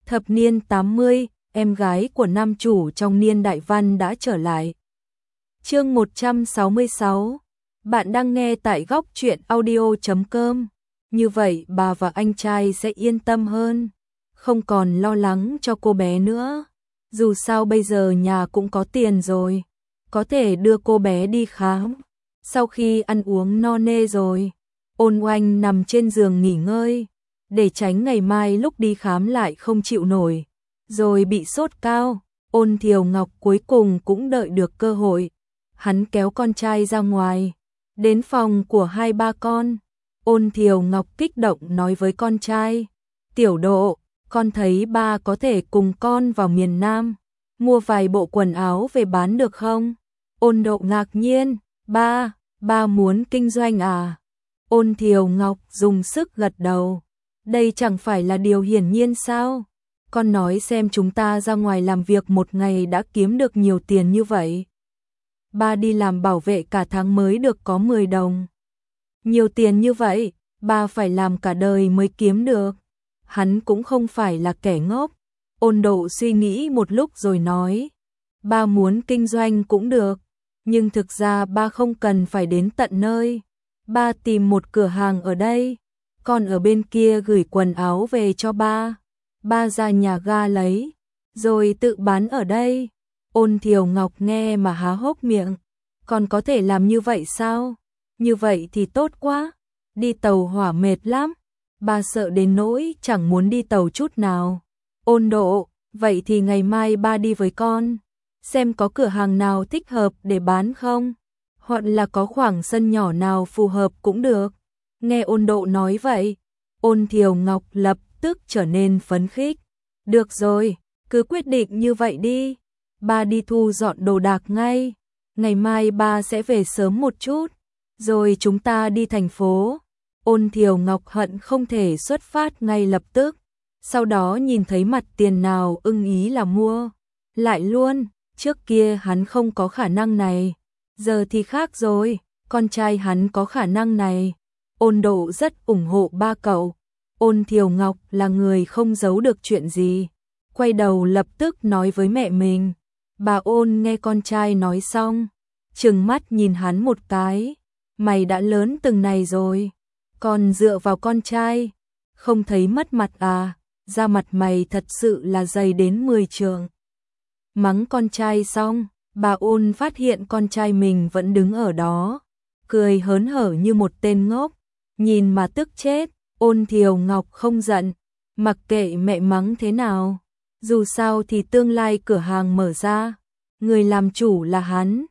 Thập niên 80, em gái của nam chủ trong niên đại văn đã trở lại. Chương 166. Bạn đang nghe tại góc truyện audio.com. Như vậy bà và anh trai sẽ yên tâm hơn, không còn lo lắng cho cô bé nữa. Dù sao bây giờ nhà cũng có tiền rồi, có thể đưa cô bé đi khám. Sau khi ăn uống no nê rồi, Ôn Oanh nằm trên giường nghỉ ngơi, để tránh ngày mai lúc đi khám lại không chịu nổi, rồi bị sốt cao. Ôn Thiều Ngọc cuối cùng cũng đợi được cơ hội. Hắn kéo con trai ra ngoài, đến phòng của hai ba con. Ôn Thiều Ngọc kích động nói với con trai, Tiểu Độ, con thấy ba có thể cùng con vào miền Nam, mua vài bộ quần áo về bán được không? Ôn Độ ngạc nhiên, ba muốn kinh doanh à? Ôn Thiều Ngọc dùng sức gật đầu, đây chẳng phải là điều hiển nhiên sao? Con nói xem, chúng ta ra ngoài làm việc một ngày đã kiếm được nhiều tiền như vậy. Ba đi làm bảo vệ cả tháng mới được có 10 đồng. Nhiều tiền như vậy, ba phải làm cả đời mới kiếm được. Hắn cũng không phải là kẻ ngốc. Ôn Độ suy nghĩ một lúc rồi nói, ba muốn kinh doanh cũng được, nhưng thực ra ba không cần phải đến tận nơi. Ba tìm một cửa hàng ở đây, còn ở bên kia gửi quần áo về cho ba. Ba ra nhà ga lấy, rồi tự bán ở đây. Ôn Thiều Ngọc nghe mà há hốc miệng, còn có thể làm như vậy sao? Như vậy thì tốt quá, đi tàu hỏa mệt lắm. Ba sợ đến nỗi chẳng muốn đi tàu chút nào. Ôn Độ, vậy thì ngày mai ba đi với con, xem có cửa hàng nào thích hợp để bán không? Hoặc là có khoảng sân nhỏ nào phù hợp cũng được. Nghe Ôn Độ nói vậy, Ôn Thiều Ngọc lập tức trở nên phấn khích. Được rồi, cứ quyết định như vậy đi. Ba đi thu dọn đồ đạc ngay. Ngày mai ba sẽ về sớm một chút, rồi chúng ta đi thành phố. Ôn Thiều Ngọc hận không thể xuất phát ngay lập tức, sau đó nhìn thấy mặt tiền nào ưng ý là mua lại luôn. Trước kia hắn không có khả năng này, giờ thì khác rồi, con trai hắn có khả năng này. Ôn Độ rất ủng hộ ba cậu. Ôn Thiều Ngọc là người không giấu được chuyện gì, quay đầu lập tức nói với mẹ mình. Bà Ôn nghe con trai nói xong, trừng mắt nhìn hắn một cái, mày đã lớn từng này rồi, còn dựa vào con trai, không thấy mất mặt à? Da mặt mày thật sự là dày đến 10 trượng. Mắng con trai xong, bà Ôn phát hiện con trai mình vẫn đứng ở đó, cười hớn hở như một tên ngốc, nhìn mà tức chết. Ôn Thiều Ngọc không giận, mặc kệ mẹ mắng thế nào, dù sao thì tương lai cửa hàng mở ra, người làm chủ là hắn.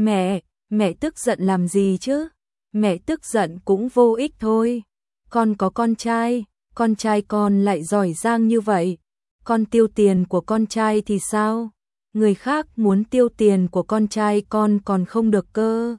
Mẹ tức giận làm gì chứ? Mẹ tức giận cũng vô ích thôi. Con có con trai con lại giỏi giang như vậy, con tiêu tiền của con trai thì sao? Người khác muốn tiêu tiền của con trai con còn không được cơ.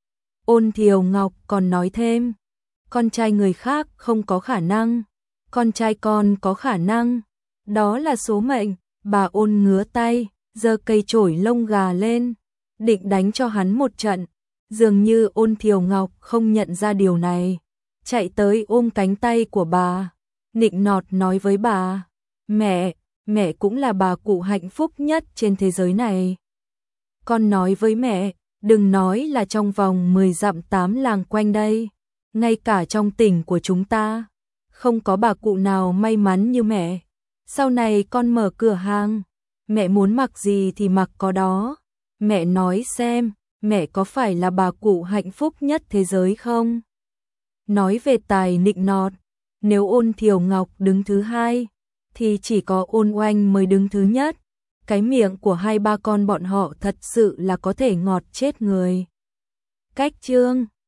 Ôn Thiều Ngọc còn nói thêm, con trai người khác không có khả năng, con trai con có khả năng, đó là số mệnh. Bà Ôn ngứa tay, giơ cây chổi lông gà lên, định đánh cho hắn một trận. Dường như Ôn Thiều Ngọc không nhận ra điều này, chạy tới ôm cánh tay của bà, nịnh nọt nói với bà, mẹ cũng là bà cụ hạnh phúc nhất trên thế giới này. Con nói với mẹ, đừng nói là trong vòng 10 dặm 8 làng quanh đây, ngay cả trong tỉnh của chúng ta, không có bà cụ nào may mắn như mẹ. Sau này con mở cửa hàng, mẹ muốn mặc gì thì mặc có đó. Mẹ nói xem, mẹ có phải là bà cụ hạnh phúc nhất thế giới không? Nói về tài nịnh nọt, nếu Ôn Thiều Ngọc đứng thứ hai, thì chỉ có Ôn Oanh mới đứng thứ nhất. Cái miệng của hai ba con bọn họ thật sự là có thể ngọt chết người. Cách chương